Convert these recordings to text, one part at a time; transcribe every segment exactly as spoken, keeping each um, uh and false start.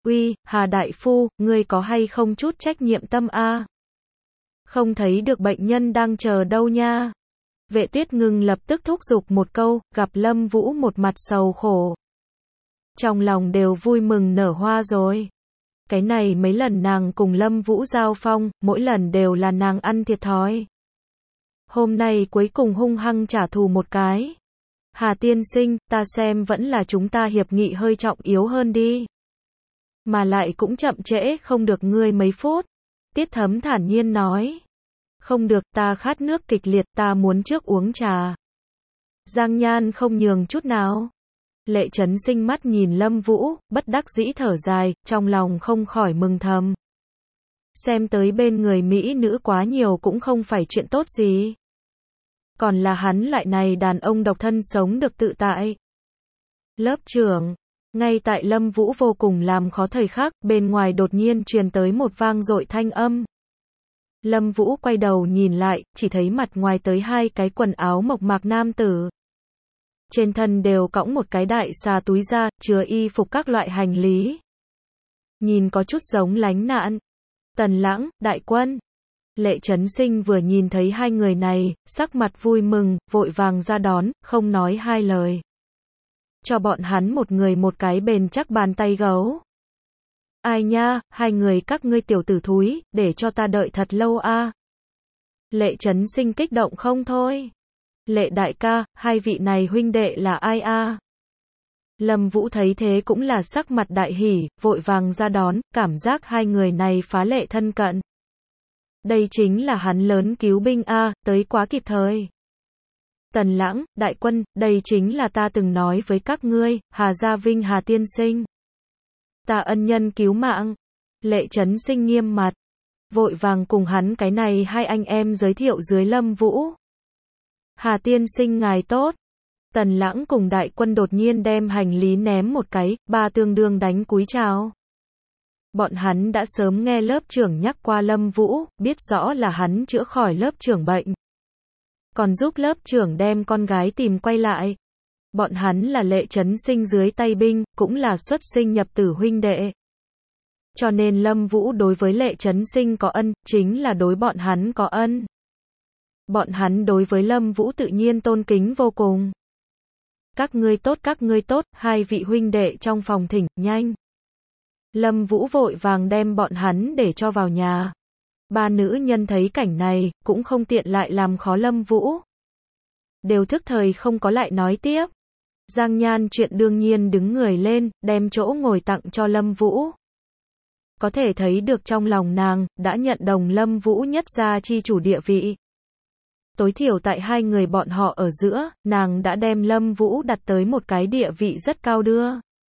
Uy, Hà đại phu, ngươi có hay không chút trách nhiệm tâm a? Không thấy được bệnh nhân đang chờ đâu nha. Vệ Tuyết Ngưng lập tức thúc giục một câu, gặp Lâm Vũ một mặt sầu khổ. Trong lòng đều vui mừng nở hoa rồi. Cái này mấy lần nàng cùng Lâm Vũ giao phong, mỗi lần đều là nàng ăn thiệt thòi. Hôm nay cuối cùng hung hăng trả thù một cái. Hà tiên sinh, ta xem vẫn là chúng ta hiệp nghị hơi trọng yếu hơn đi. Mà lại cũng chậm trễ không được ngươi mấy phút. Tiết Thấm thản nhiên nói. Không được, ta khát nước kịch liệt, ta muốn trước uống trà. Giang Nhan không nhường chút nào. Lệ Chấn Sinh mắt nhìn Lâm Vũ, bất đắc dĩ thở dài, trong lòng không khỏi mừng thầm. Xem tới bên người mỹ nữ quá nhiều cũng không phải chuyện tốt gì. Còn là hắn loại này đàn ông độc thân sống được tự tại. Lớp trưởng. Ngay tại Lâm Vũ vô cùng làm khó thời khắc, bên ngoài đột nhiên truyền tới một vang dội thanh âm. Lâm Vũ quay đầu nhìn lại, chỉ thấy mặt ngoài tới hai cái quần áo mộc mạc nam tử. Trên thân đều cõng một cái đại xà túi da, chứa y phục các loại hành lý. Nhìn có chút giống lánh nạn. Tần Lãng, Đại Quân. Lệ Chấn Sinh vừa nhìn thấy hai người này, sắc mặt vui mừng, vội vàng ra đón, không nói hai lời. Cho bọn hắn một người một cái bền chắc bàn tay gấu. Ai nha, hai người các ngươi tiểu tử thúi, để cho ta đợi thật lâu a. Lệ Chấn Sinh kích động không thôi. Lệ đại ca, hai vị này huynh đệ là ai a? Lâm Vũ thấy thế cũng là sắc mặt đại hỉ, vội vàng ra đón, cảm giác hai người này phá lệ thân cận. Đây chính là hắn lớn cứu binh a, tới quá kịp thời. Tần Lãng, Đại Quân, đây chính là ta từng nói với các ngươi, Hà Gia Vinh Hà tiên sinh. Ta ân nhân cứu mạng. Lệ Chấn Sinh nghiêm mặt. Vội vàng cùng hắn cái này hai anh em giới thiệu dưới Lâm Vũ. Hà tiên sinh ngài tốt. Tần Lãng cùng Đại Quân đột nhiên đem hành lý ném một cái, ba tương đương đánh cúi chào. Bọn hắn đã sớm nghe lớp trưởng nhắc qua Lâm Vũ, biết rõ là hắn chữa khỏi lớp trưởng bệnh. Còn giúp lớp trưởng đem con gái tìm quay lại. Bọn hắn là Lệ Chấn Sinh dưới tay binh, cũng là xuất sinh nhập tử huynh đệ. Cho nên Lâm Vũ đối với Lệ Chấn Sinh có ân, chính là đối bọn hắn có ân. Bọn hắn đối với Lâm Vũ tự nhiên tôn kính vô cùng. Các ngươi tốt, các ngươi tốt, hai vị huynh đệ trong phòng thỉnh, nhanh. Lâm Vũ vội vàng đem bọn hắn để cho vào nhà. Ba nữ nhân thấy cảnh này, cũng không tiện lại làm khó Lâm Vũ. Đều thức thời không có lại nói tiếp. Giang Nhan chuyện đương nhiên đứng người lên, đem chỗ ngồi tặng cho Lâm Vũ. Có thể thấy được trong lòng nàng, đã nhận đồng Lâm Vũ nhất gia chi chủ địa vị. Tối thiểu tại hai người bọn họ ở giữa, nàng đã đem Lâm Vũ đặt tới một cái địa vị rất cao đưa.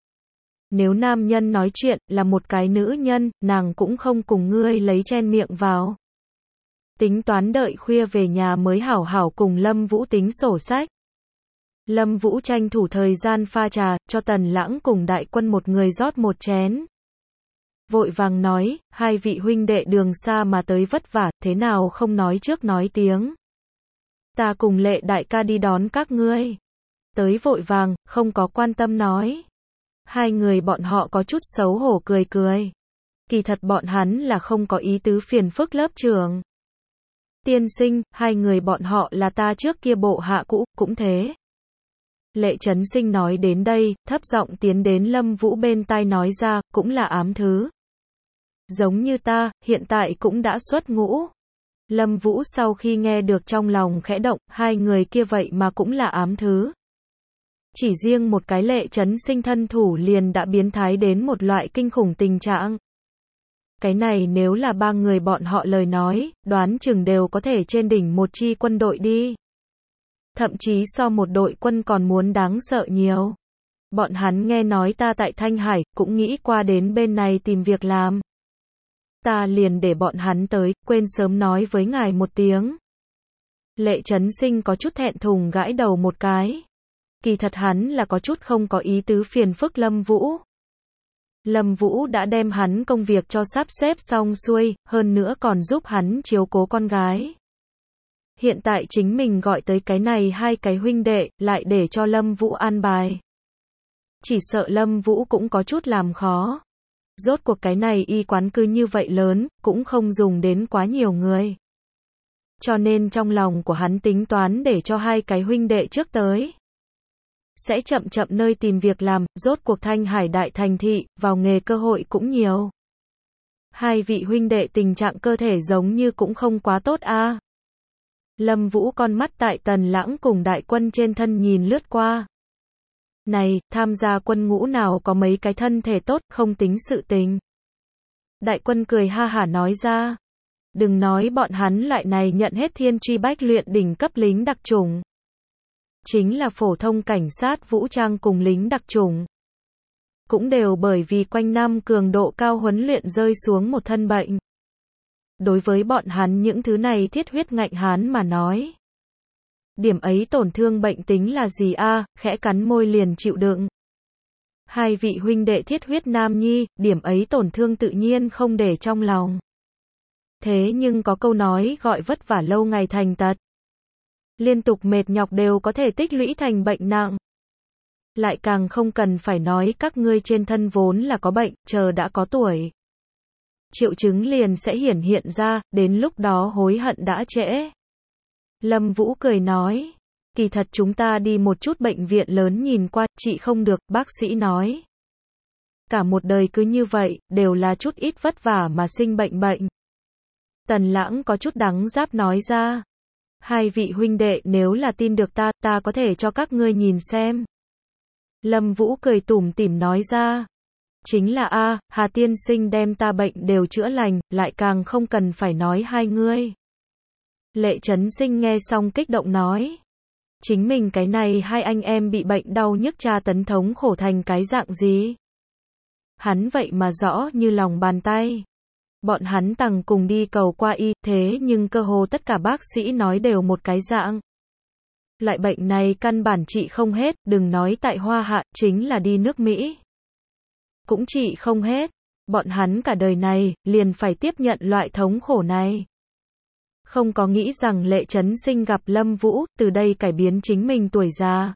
Nếu nam nhân nói chuyện, là một cái nữ nhân, nàng cũng không cùng ngươi lấy chen miệng vào. Tính toán đợi khuya về nhà mới hảo hảo cùng Lâm Vũ tính sổ sách. Lâm Vũ tranh thủ thời gian pha trà, cho Tần Lãng cùng Đại Quân một người rót một chén. Vội vàng nói, hai vị huynh đệ đường xa mà tới vất vả, thế nào không nói trước nói tiếng. Ta cùng Lệ đại ca đi đón các ngươi. Tới vội vàng, không có quan tâm nói. Hai người bọn họ có chút xấu hổ cười cười. Kỳ thật bọn hắn là không có ý tứ phiền phức lớp trưởng. Tiên sinh, hai người bọn họ là ta trước kia bộ hạ cũ, cũng thế. Lệ Chấn Sinh nói đến đây, thấp giọng tiến đến Lâm Vũ bên tai nói ra, cũng là ám thứ. Giống như ta, hiện tại cũng đã xuất ngũ. Lâm Vũ sau khi nghe được trong lòng khẽ động, hai người kia vậy mà cũng là ám thứ. Chỉ riêng một cái Lệ Chấn Sinh thân thủ liền đã biến thái đến một loại kinh khủng tình trạng. Cái này nếu là ba người bọn họ lời nói, đoán chừng đều có thể trên đỉnh một chi quân đội đi. Thậm chí so một đội quân còn muốn đáng sợ nhiều. Bọn hắn nghe nói ta tại Thanh Hải, cũng nghĩ qua đến bên này tìm việc làm. Ta liền để bọn hắn tới, quên sớm nói với ngài một tiếng. Lệ Chấn Sinh có chút thẹn thùng gãi đầu một cái. Kỳ thật hắn là có chút không có ý tứ phiền phức Lâm Vũ. Lâm Vũ đã đem hắn công việc cho sắp xếp xong xuôi, hơn nữa còn giúp hắn chiếu cố con gái. Hiện tại chính mình gọi tới cái này hai cái huynh đệ, lại để cho Lâm Vũ an bài. Chỉ sợ Lâm Vũ cũng có chút làm khó. Rốt cuộc cái này y quán cứ như vậy lớn, cũng không dùng đến quá nhiều người. Cho nên trong lòng của hắn tính toán để cho hai cái huynh đệ trước tới. Sẽ chậm chậm nơi tìm việc làm, rốt cuộc Thanh Hải đại thành thị, vào nghề cơ hội cũng nhiều. Hai vị huynh đệ tình trạng cơ thể giống như cũng không quá tốt a. Lâm Vũ con mắt tại Tần Lãng cùng đại quân trên thân nhìn lướt qua. Này, tham gia quân ngũ nào có mấy cái thân thể tốt, không tính sự tình. Đại quân cười ha hả nói ra. Đừng nói bọn hắn loại này nhận hết thiên truy bách luyện đỉnh cấp lính đặc chủng. Chính là phổ thông cảnh sát vũ trang cùng lính đặc chủng. Cũng đều bởi vì quanh năm cường độ cao huấn luyện rơi xuống một thân bệnh. Đối với bọn hắn những thứ này thiết huyết ngạnh hán mà nói. Điểm ấy tổn thương bệnh tính là gì a, khẽ cắn môi liền chịu đựng. Hai vị huynh đệ thiết huyết nam nhi, điểm ấy tổn thương tự nhiên không để trong lòng. Thế nhưng có câu nói gọi vất vả lâu ngày thành tật. Liên tục mệt nhọc đều có thể tích lũy thành bệnh nặng. Lại càng không cần phải nói các ngươi trên thân vốn là có bệnh, chờ đã có tuổi. Triệu chứng liền sẽ hiển hiện ra, đến lúc đó hối hận đã trễ. Lâm Vũ cười nói, kỳ thật chúng ta đi một chút bệnh viện lớn nhìn qua, chị không được, bác sĩ nói. Cả một đời cứ như vậy, đều là chút ít vất vả mà sinh bệnh bệnh. Tần Lãng có chút đắng giáp nói ra. Hai vị huynh đệ nếu là tin được ta, ta có thể cho các ngươi nhìn xem. Lâm Vũ cười tủm tỉm nói ra. Chính là a, Hà tiên sinh đem ta bệnh đều chữa lành, lại càng không cần phải nói hai ngươi. Lệ Chấn Sinh nghe xong kích động nói. Chính mình cái này hai anh em bị bệnh đau nhức tra tấn thống khổ thành cái dạng gì? Hắn vậy mà rõ như lòng bàn tay. Bọn hắn tằng cùng đi cầu qua y, thế nhưng cơ hồ tất cả bác sĩ nói đều một cái dạng. Loại bệnh này căn bản trị không hết, đừng nói tại Hoa Hạ, chính là đi nước Mỹ. Cũng trị không hết. Bọn hắn cả đời này, liền phải tiếp nhận loại thống khổ này. Không có nghĩ rằng Lệ Chấn Sinh gặp Lâm Vũ, từ đây cải biến chính mình tuổi già.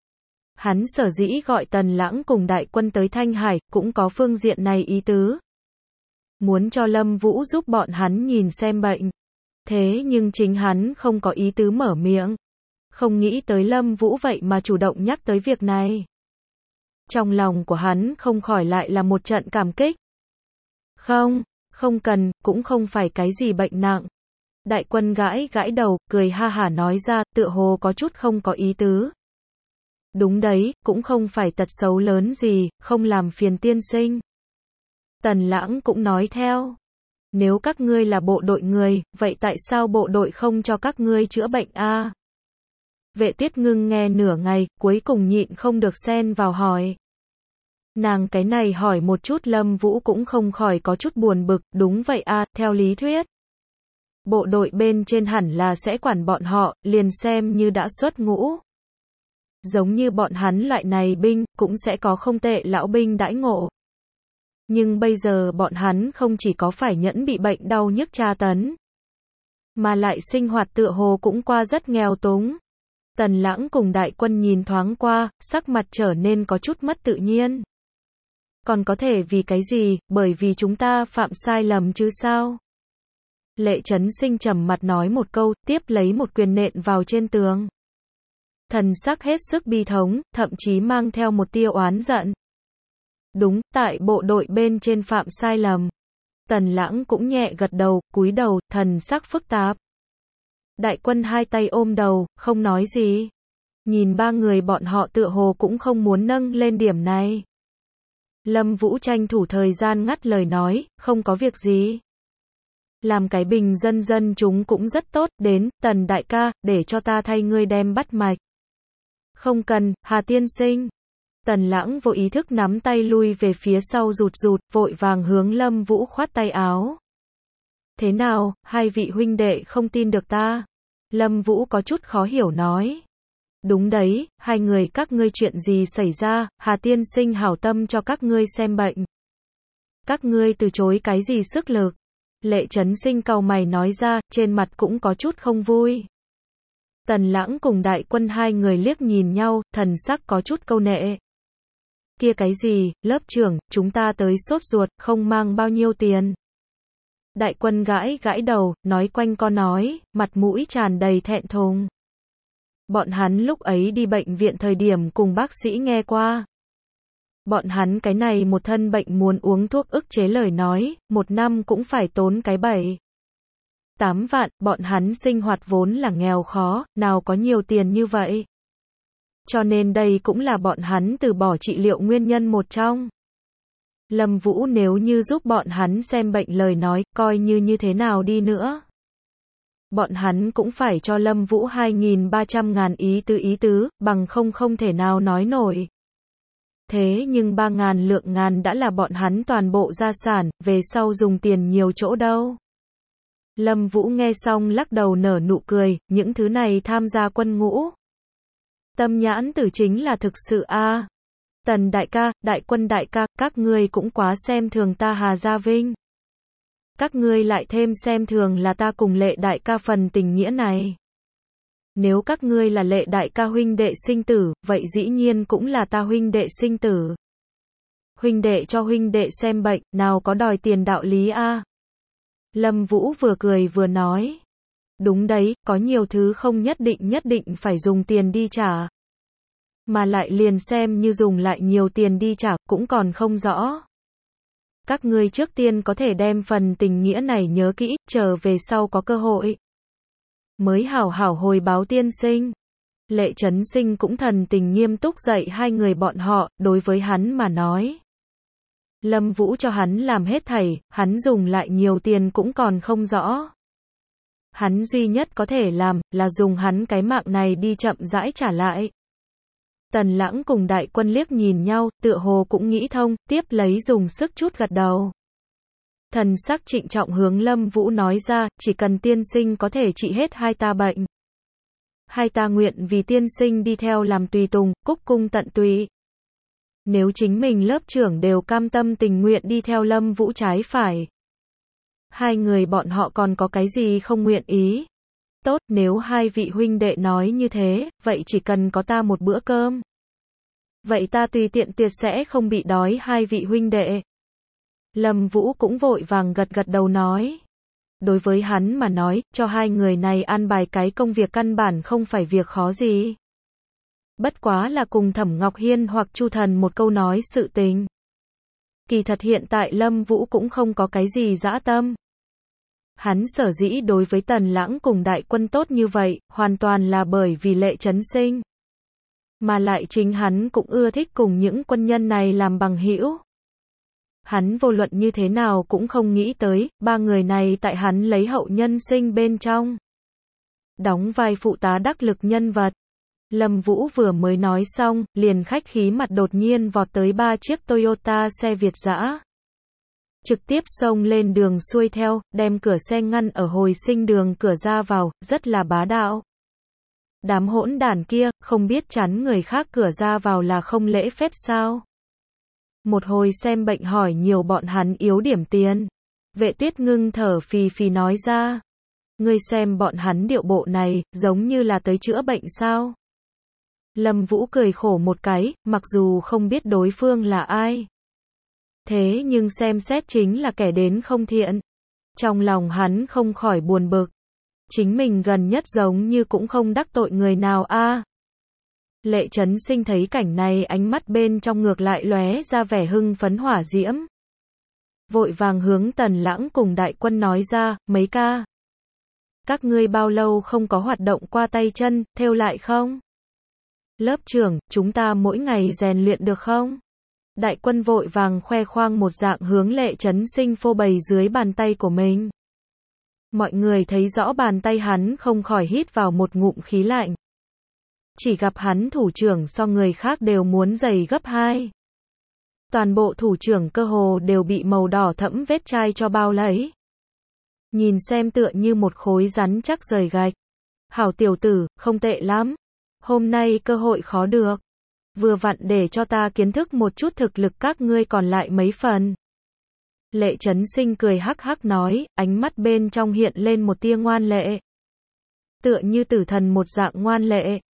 Hắn sở dĩ gọi Tần Lãng cùng đại quân tới Thanh Hải, cũng có phương diện này ý tứ. Muốn cho Lâm Vũ giúp bọn hắn nhìn xem bệnh. Thế nhưng chính hắn không có ý tứ mở miệng. Không nghĩ tới Lâm Vũ vậy mà chủ động nhắc tới việc này. Trong lòng của hắn không khỏi lại là một trận cảm kích. Không, không cần, cũng không phải cái gì bệnh nặng. Đại quân gãi gãi đầu, cười ha hả nói ra, tựa hồ có chút không có ý tứ. Đúng đấy, cũng không phải tật xấu lớn gì, không làm phiền tiên sinh. Tần Lãng cũng nói theo. Nếu các ngươi là bộ đội người, vậy tại sao bộ đội không cho các ngươi chữa bệnh a? Vệ Tiết Ngưng nghe nửa ngày, cuối cùng nhịn không được xen vào hỏi. Nàng cái này hỏi một chút Lâm Vũ cũng không khỏi có chút buồn bực, đúng vậy a, theo lý thuyết. Bộ đội bên trên hẳn là sẽ quản bọn họ, liền xem như đã xuất ngũ. Giống như bọn hắn loại này binh, cũng sẽ có không tệ lão binh đãi ngộ. Nhưng bây giờ bọn hắn không chỉ có phải nhẫn bị bệnh đau nhức tra tấn, mà lại sinh hoạt tựa hồ cũng qua rất nghèo túng. Tần Lãng cùng đại quân nhìn thoáng qua, sắc mặt trở nên có chút mất tự nhiên. Còn có thể vì cái gì, bởi vì chúng ta phạm sai lầm chứ sao? Lệ Chấn Sinh trầm mặt nói một câu, tiếp lấy một quyền nện vào trên tường. Thần sắc hết sức bi thống, thậm chí mang theo một tia oán giận. Đúng, tại bộ đội bên trên phạm sai lầm. Tần Lãng cũng nhẹ gật đầu, cúi đầu, thần sắc phức tạp. Đại quân hai tay ôm đầu, không nói gì. Nhìn ba người bọn họ tựa hồ cũng không muốn nâng lên điểm này. Lâm Vũ tranh thủ thời gian ngắt lời nói, không có việc gì. Làm cái bình dân dân chúng cũng rất tốt, đến, Tần đại ca, để cho ta thay ngươi đem bắt mạch. Không cần, Hà tiên sinh. Tần Lãng vô ý thức nắm tay lui về phía sau rụt rụt, vội vàng hướng Lâm Vũ khoát tay áo. Thế nào, hai vị huynh đệ không tin được ta? Lâm Vũ có chút khó hiểu nói. Đúng đấy, hai người các ngươi chuyện gì xảy ra, Hà tiên sinh hảo tâm cho các ngươi xem bệnh. Các ngươi từ chối cái gì sức lực? Lệ Chấn Sinh cau mày nói ra, trên mặt cũng có chút không vui. Tần Lãng cùng đại quân hai người liếc nhìn nhau, thần sắc có chút câu nệ. Kia cái gì, lớp trưởng, chúng ta tới sốt ruột, không mang bao nhiêu tiền. Đại Quân gãi gãi đầu, nói quanh co nói, mặt mũi tràn đầy thẹn thùng. Bọn hắn lúc ấy đi bệnh viện thời điểm cùng bác sĩ nghe qua. Bọn hắn cái này một thân bệnh muốn uống thuốc ức chế lời nói, một năm cũng phải tốn cái bảy. Tám vạn, bọn hắn sinh hoạt vốn là nghèo khó, nào có nhiều tiền như vậy. Cho nên đây cũng là bọn hắn từ bỏ trị liệu nguyên nhân một trong. Lâm Vũ nếu như giúp bọn hắn xem bệnh lời nói, coi như như thế nào đi nữa. Bọn hắn cũng phải cho Lâm Vũ hai nghìn ba trăm ngàn ý tứ ý tứ, bằng không không thể nào nói nổi. Thế nhưng ba ngàn lượng ngàn đã là bọn hắn toàn bộ gia sản, về sau dùng tiền nhiều chỗ đâu. Lâm Vũ nghe xong lắc đầu nở nụ cười, những thứ này tham gia quân ngũ. Tâm nhãn tử chính là thực sự a. À. Tần đại ca, Đại Quân đại ca, các ngươi cũng quá xem thường ta Hà Gia Vinh. Các ngươi lại thêm xem thường là ta cùng Lệ đại ca phần tình nghĩa này. Nếu các ngươi là Lệ đại ca huynh đệ sinh tử, vậy dĩ nhiên cũng là ta huynh đệ sinh tử. Huynh đệ cho huynh đệ xem bệnh, nào có đòi tiền đạo lý a. À. Lâm Vũ vừa cười vừa nói. Đúng đấy, có nhiều thứ không nhất định nhất định phải dùng tiền đi trả. Mà lại liền xem như dùng lại nhiều tiền đi trả, cũng còn không rõ. Các ngươi trước tiên có thể đem phần tình nghĩa này nhớ kỹ, chờ về sau có cơ hội. Mới hảo hảo hồi báo tiên sinh. Lệ Chấn Sinh cũng thần tình nghiêm túc dạy hai người bọn họ, đối với hắn mà nói. Lâm Vũ cho hắn làm hết thảy, hắn dùng lại nhiều tiền cũng còn không rõ. Hắn duy nhất có thể làm, là dùng hắn cái mạng này đi chậm rãi trả lại. Tần Lãng cùng Đại Quân liếc nhìn nhau, tựa hồ cũng nghĩ thông, tiếp lấy dùng sức chút gật đầu. Thần sắc trịnh trọng hướng Lâm Vũ nói ra, chỉ cần tiên sinh có thể trị hết hai ta bệnh. Hai ta nguyện vì tiên sinh đi theo làm tùy tùng, cúc cung tận tụy. Nếu chính mình lớp trưởng đều cam tâm tình nguyện đi theo Lâm Vũ trái phải. Hai người bọn họ còn có cái gì không nguyện ý? Tốt, nếu hai vị huynh đệ nói như thế, vậy chỉ cần có ta một bữa cơm. Vậy ta tùy tiện tuyệt sẽ không bị đói hai vị huynh đệ. Lâm Vũ cũng vội vàng gật gật đầu nói. Đối với hắn mà nói, cho hai người này an bài cái công việc căn bản không phải việc khó gì. Bất quá là cùng Thẩm Ngọc Hiên hoặc Chu Thần một câu nói sự tình. Kỳ thật hiện tại Lâm Vũ cũng không có cái gì dã tâm. Hắn sở dĩ đối với Tần Lãng cùng Đại Quân tốt như vậy, hoàn toàn là bởi vì Lệ Chấn Sinh. Mà lại chính hắn cũng ưa thích cùng những quân nhân này làm bằng hữu. Hắn vô luận như thế nào cũng không nghĩ tới, ba người này tại hắn lấy hậu nhân sinh bên trong. Đóng vai phụ tá đắc lực nhân vật. Lâm Vũ vừa mới nói xong, liền khách khí mặt đột nhiên vọt tới ba chiếc Toyota xe Việt dã. Trực tiếp xông lên đường xuôi theo, đem cửa xe ngăn ở hồi sinh đường cửa ra vào, rất là bá đạo. Đám hỗn đản kia, không biết chắn người khác cửa ra vào là không lễ phép sao? Một hồi xem bệnh hỏi nhiều bọn hắn yếu điểm tiền. Vệ Tuyết ngưng thở phì phì nói ra. Ngươi xem bọn hắn điệu bộ này, giống như là tới chữa bệnh sao? Lâm Vũ cười khổ một cái, mặc dù không biết đối phương là ai. Thế nhưng xem xét chính là kẻ đến không thiện. Trong lòng hắn không khỏi buồn bực. Chính mình gần nhất giống như cũng không đắc tội người nào a. À. Lệ Chấn Sinh thấy cảnh này ánh mắt bên trong ngược lại lóe ra vẻ hưng phấn hỏa diễm. Vội vàng hướng Tần Lãng cùng Đại Quân nói ra, mấy ca. Các ngươi bao lâu không có hoạt động qua tay chân, thêu lại không? Lớp trưởng, chúng ta mỗi ngày rèn luyện được không? Đại Quân vội vàng khoe khoang một dạng hướng Lệ Chấn Sinh phô bày dưới bàn tay của mình. Mọi người thấy rõ bàn tay hắn không khỏi hít vào một ngụm khí lạnh. Chỉ gặp hắn thủ trưởng so người khác đều muốn dày gấp hai. Toàn bộ thủ trưởng cơ hồ đều bị màu đỏ thẫm vết chai cho bao lấy. Nhìn xem tựa như một khối rắn chắc rời gạch. Hảo tiểu tử, không tệ lắm. Hôm nay cơ hội khó được. Vừa vặn để cho ta kiến thức một chút thực lực các ngươi còn lại mấy phần. Lệ Chấn Sinh cười hắc hắc nói, ánh mắt bên trong hiện lên một tia ngoan lệ. Tựa như tử thần một dạng ngoan lệ.